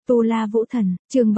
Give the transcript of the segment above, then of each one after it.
Tu La Vũ Thần, chương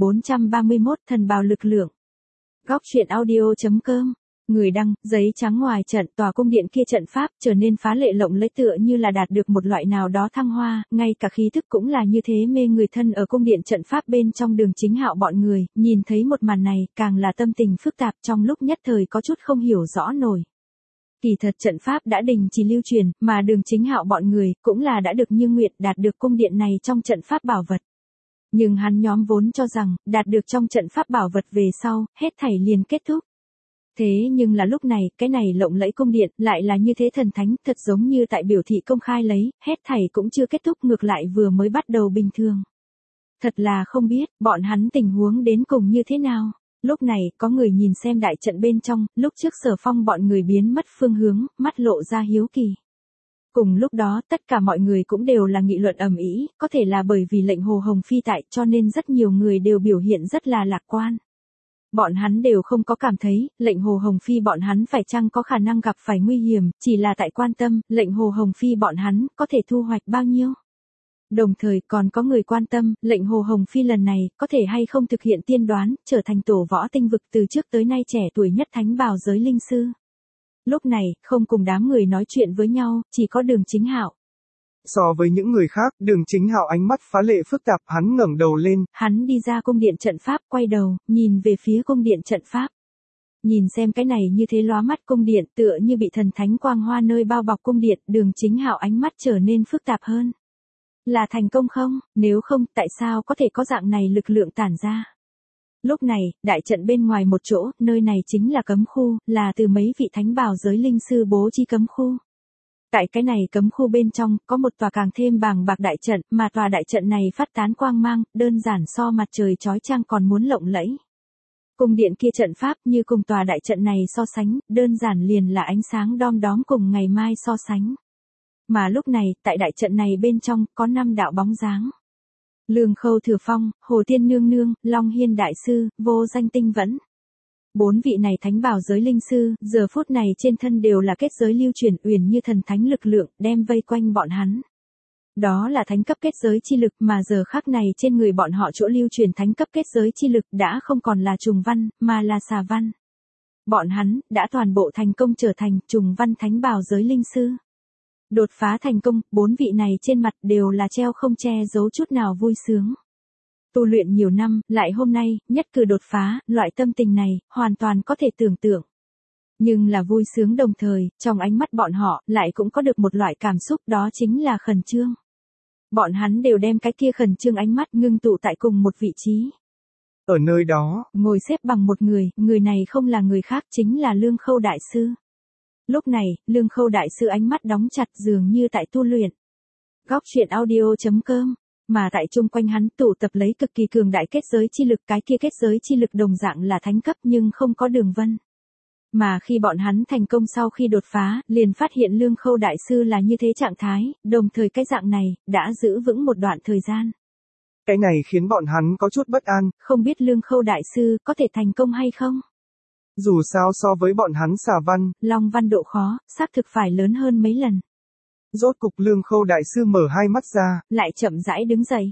3431, thần bào lực lượng. Góc truyện audio.com. Người đăng, giấy trắng ngoài trận tòa cung điện kia trận pháp trở nên phá lệ lộng lẫy tựa như là đạt được một loại nào đó thăng hoa, ngay cả khí thức cũng là như thế mê người. Thân ở cung điện trận pháp bên trong Đường Chính Hạo bọn người, nhìn thấy một màn này, càng là tâm tình phức tạp, trong lúc nhất thời có chút không hiểu rõ nổi. Kỳ thật trận pháp đã đình chỉ lưu truyền, mà Đường Chính Hạo bọn người cũng là đã được như nguyện đạt được cung điện này trong trận pháp bảo vật. Nhưng hắn nhóm vốn cho rằng, đạt được trong trận pháp bảo vật về sau, hết thảy liền kết thúc. Thế nhưng là lúc này, cái này lộng lẫy cung điện, lại là như thế thần thánh, thật giống như tại biểu thị công khai lấy, hết thảy cũng chưa kết thúc, ngược lại vừa mới bắt đầu bình thường. Thật là không biết, bọn hắn tình huống đến cùng như thế nào. Lúc này, có người nhìn xem đại trận bên trong, lúc trước Sở Phong bọn người biến mất phương hướng, mắt lộ ra hiếu kỳ. Cùng lúc đó, tất cả mọi người cũng đều là nghị luận ầm ĩ, có thể là bởi vì lệnh Hồ Hồng Phi tại cho nên rất nhiều người đều biểu hiện rất là lạc quan. Bọn hắn đều không có cảm thấy, lệnh Hồ Hồng Phi bọn hắn phải chăng có khả năng gặp phải nguy hiểm, chỉ là tại quan tâm, lệnh Hồ Hồng Phi bọn hắn có thể thu hoạch bao nhiêu. Đồng thời còn có người quan tâm, lệnh Hồ Hồng Phi lần này, có thể hay không thực hiện tiên đoán, trở thành tổ võ tinh vực từ trước tới nay trẻ tuổi nhất thánh bào giới linh sư. Lúc này, không cùng đám người nói chuyện với nhau, chỉ có Đường Chính Hạo. So với những người khác, Đường Chính Hạo ánh mắt phá lệ phức tạp, hắn ngẩng đầu lên. Hắn đi ra cung điện trận pháp, quay đầu, nhìn về phía cung điện trận pháp. Nhìn xem cái này như thế lóa mắt cung điện, tựa như bị thần thánh quang hoa nơi bao bọc cung điện, Đường Chính Hạo ánh mắt trở nên phức tạp hơn. Là thành công không? Nếu không, tại sao có thể có dạng này lực lượng tản ra? Lúc này, đại trận bên ngoài một chỗ, nơi này chính là cấm khu, là từ mấy vị thánh bào giới linh sư bố trí cấm khu. Tại cái này cấm khu bên trong, có một tòa càng thêm bàng bạc đại trận, mà tòa đại trận này phát tán quang mang, đơn giản so mặt trời chói chang còn muốn lộng lẫy. Cung điện kia trận pháp như cùng tòa đại trận này so sánh, đơn giản liền là ánh sáng đom đóm cùng ngày mai so sánh. Mà lúc này, tại đại trận này bên trong, có 5 đạo bóng dáng. Lương Khâu Thừa Phong, Hồ Tiên Nương Nương, Long Hiên Đại Sư, Vô Danh Tinh Vẫn. 4 vị này thánh bào giới linh sư, giờ phút này trên thân đều là kết giới lưu truyền uyển như thần thánh lực lượng, đem vây quanh bọn hắn. Đó là thánh cấp kết giới chi lực mà giờ khắc này trên người bọn họ chỗ lưu truyền thánh cấp kết giới chi lực đã không còn là trùng văn, mà là xà văn. Bọn hắn, đã toàn bộ thành công trở thành trùng văn thánh bào giới linh sư. Đột phá thành công, 4 vị này trên mặt đều là treo không che giấu chút nào vui sướng. Tu luyện nhiều năm, lại hôm nay, nhất cử đột phá, loại tâm tình này, hoàn toàn có thể tưởng tượng. Nhưng là vui sướng đồng thời, trong ánh mắt bọn họ, lại cũng có được một loại cảm xúc đó chính là khẩn trương. Bọn hắn đều đem cái kia khẩn trương ánh mắt ngưng tụ tại cùng một vị trí. Ở nơi đó, ngồi xếp bằng một người này không là người khác chính là Lương Khâu Đại Sư. Lúc này, Lương Khâu Đại Sư ánh mắt đóng chặt dường như tại tu luyện. Góc truyện audio.com. Mà tại chung quanh hắn tụ tập lấy cực kỳ cường đại kết giới chi lực, cái kia kết giới chi lực đồng dạng là thánh cấp nhưng không có đường vân. Mà khi bọn hắn thành công sau khi đột phá, liền phát hiện Lương Khâu Đại Sư là như thế trạng thái, đồng thời cái dạng này, đã giữ vững một đoạn thời gian. Cái này khiến bọn hắn có chút bất an. Không biết Lương Khâu Đại Sư có thể thành công hay không? Dù sao so với bọn hắn xà văn, long văn độ khó, xác thực phải lớn hơn mấy lần. Rốt cục Lương Khâu Đại Sư mở hai mắt ra, lại chậm rãi đứng dậy.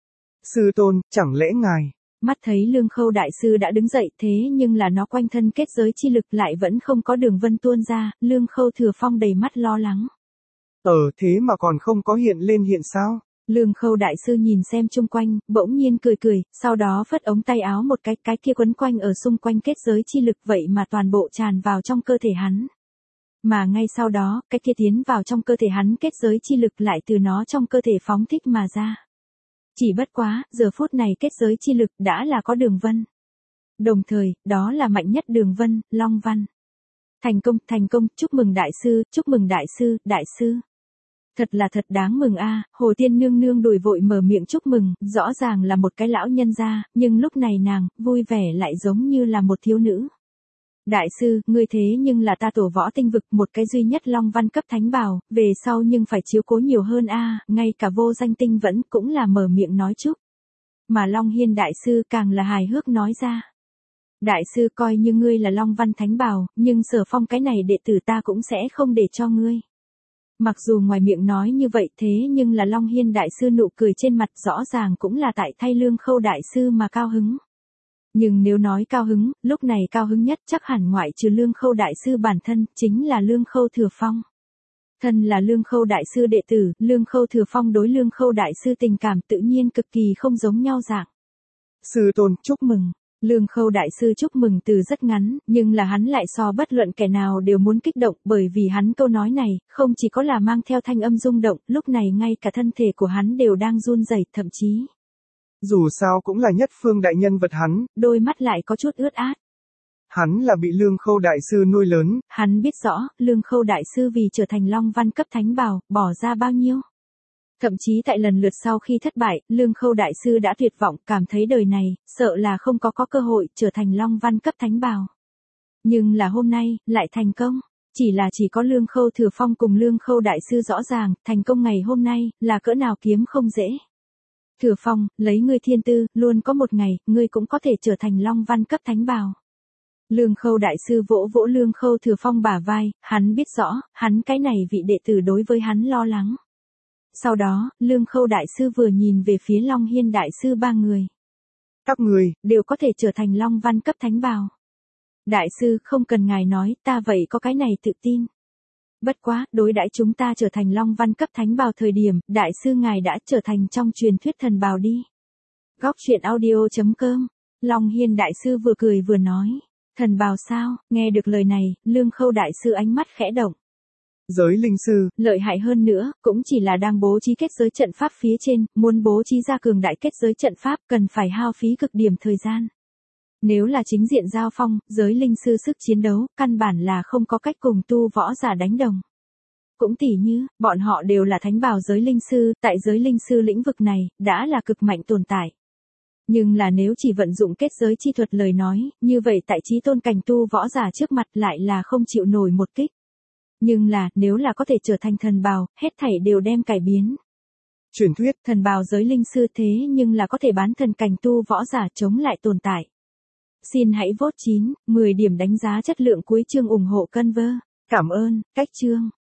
Sư tôn, chẳng lẽ ngài? Mắt thấy Lương Khâu Đại Sư đã đứng dậy thế nhưng là nó quanh thân kết giới chi lực lại vẫn không có đường vân tuôn ra, Lương Khâu Thừa Phong đầy mắt lo lắng. Thế mà còn không có hiện lên hiện sao? Lương Khâu Đại Sư nhìn xem chung quanh, bỗng nhiên cười, sau đó phất ống tay áo một cái kia quấn quanh ở xung quanh kết giới chi lực vậy mà toàn bộ tràn vào trong cơ thể hắn. Mà ngay sau đó, cái kia tiến vào trong cơ thể hắn kết giới chi lực lại từ nó trong cơ thể phóng thích mà ra. Chỉ bất quá, giờ phút này kết giới chi lực đã là có đường vân. Đồng thời, đó là mạnh nhất đường vân, long văn. Thành công, chúc mừng đại sư, đại sư. Thật là thật đáng mừng a. Hồ Tiên Nương Nương đùi vội mở miệng chúc mừng, rõ ràng là một cái lão nhân gia, nhưng lúc này nàng, vui vẻ lại giống như là một thiếu nữ. Đại sư, ngươi thế nhưng là ta tổ võ tinh vực một cái duy nhất long văn cấp thánh bào, về sau nhưng phải chiếu cố nhiều hơn a. Ngay cả Vô Danh Tinh Vẫn cũng là mở miệng nói chúc. Mà Long Hiên Đại Sư càng là hài hước nói ra. Đại sư coi như ngươi là long văn thánh bào, nhưng Sở Phong cái này đệ tử ta cũng sẽ không để cho ngươi. Mặc dù ngoài miệng nói như vậy thế nhưng là Long Hiên đại sư nụ cười trên mặt rõ ràng cũng là tại thay Lương Khâu đại sư mà cao hứng. Nhưng nếu nói cao hứng, lúc này cao hứng nhất chắc hẳn ngoại trừ Lương Khâu đại sư bản thân, chính là Lương Khâu Thừa Phong. Thân là Lương Khâu đại sư đệ tử, Lương Khâu Thừa Phong đối Lương Khâu đại sư tình cảm tự nhiên cực kỳ không giống nhau dạng. Sư tôn, chúc mừng. Lương Khâu đại sư chúc mừng từ rất ngắn, nhưng là hắn lại so bất luận kẻ nào đều muốn kích động, bởi vì hắn câu nói này, không chỉ có là mang theo thanh âm rung động, lúc này ngay cả thân thể của hắn đều đang run rẩy, thậm chí. Dù sao cũng là nhất phương đại nhân vật hắn. Đôi mắt lại có chút ướt át. Hắn là bị Lương Khâu đại sư nuôi lớn. Hắn biết rõ, Lương Khâu đại sư vì trở thành Long Văn cấp thánh bào, bỏ ra bao nhiêu. Thậm chí tại lần lượt sau khi thất bại, Lương Khâu đại sư đã tuyệt vọng, cảm thấy đời này, sợ là không có cơ hội trở thành Long Văn cấp thánh bào. Nhưng là hôm nay, lại thành công. Chỉ có Lương Khâu Thừa Phong cùng Lương Khâu đại sư rõ ràng, thành công ngày hôm nay, là cỡ nào kiếm không dễ. Thừa Phong, lấy ngươi thiên tư, luôn có một ngày, ngươi cũng có thể trở thành Long Văn cấp thánh bào. Lương Khâu đại sư vỗ vỗ Lương Khâu Thừa Phong bả vai, hắn biết rõ, hắn cái này vị đệ tử đối với hắn lo lắng. Sau đó, Lương Khâu đại sư vừa nhìn về phía Long Hiên đại sư ba người. Các người, đều có thể trở thành Long Văn cấp thánh bào. Đại sư không cần ngài nói, ta vậy có cái này tự tin. Bất quá, đối đãi chúng ta trở thành Long Văn cấp thánh bào thời điểm, đại sư ngài đã trở thành trong truyền thuyết thần bào đi. Góc truyện audio.com. Long Hiên đại sư vừa cười vừa nói. Thần bào sao? Nghe được lời này, Lương Khâu đại sư ánh mắt khẽ động. Giới linh sư, lợi hại hơn nữa, cũng chỉ là đang bố trí kết giới trận pháp phía trên, muốn bố trí ra cường đại kết giới trận pháp cần phải hao phí cực điểm thời gian. Nếu là chính diện giao phong, giới linh sư sức chiến đấu, căn bản là không có cách cùng tu võ giả đánh đồng. Cũng tỉ như, bọn họ đều là thánh bào giới linh sư, tại giới linh sư lĩnh vực này, đã là cực mạnh tồn tại. Nhưng là nếu chỉ vận dụng kết giới chi thuật lời nói, như vậy tại chí tôn cảnh tu võ giả trước mặt lại là không chịu nổi một kích. Nhưng là, nếu là có thể trở thành thần bào, hết thảy đều đem cải biến. Truyền thuyết, thần bào giới linh sư thế nhưng là có thể bán thần cảnh tu võ giả chống lại tồn tại. Xin hãy vote 9, 10 điểm đánh giá chất lượng cuối chương ủng hộ Conver. Cảm ơn, cách chương.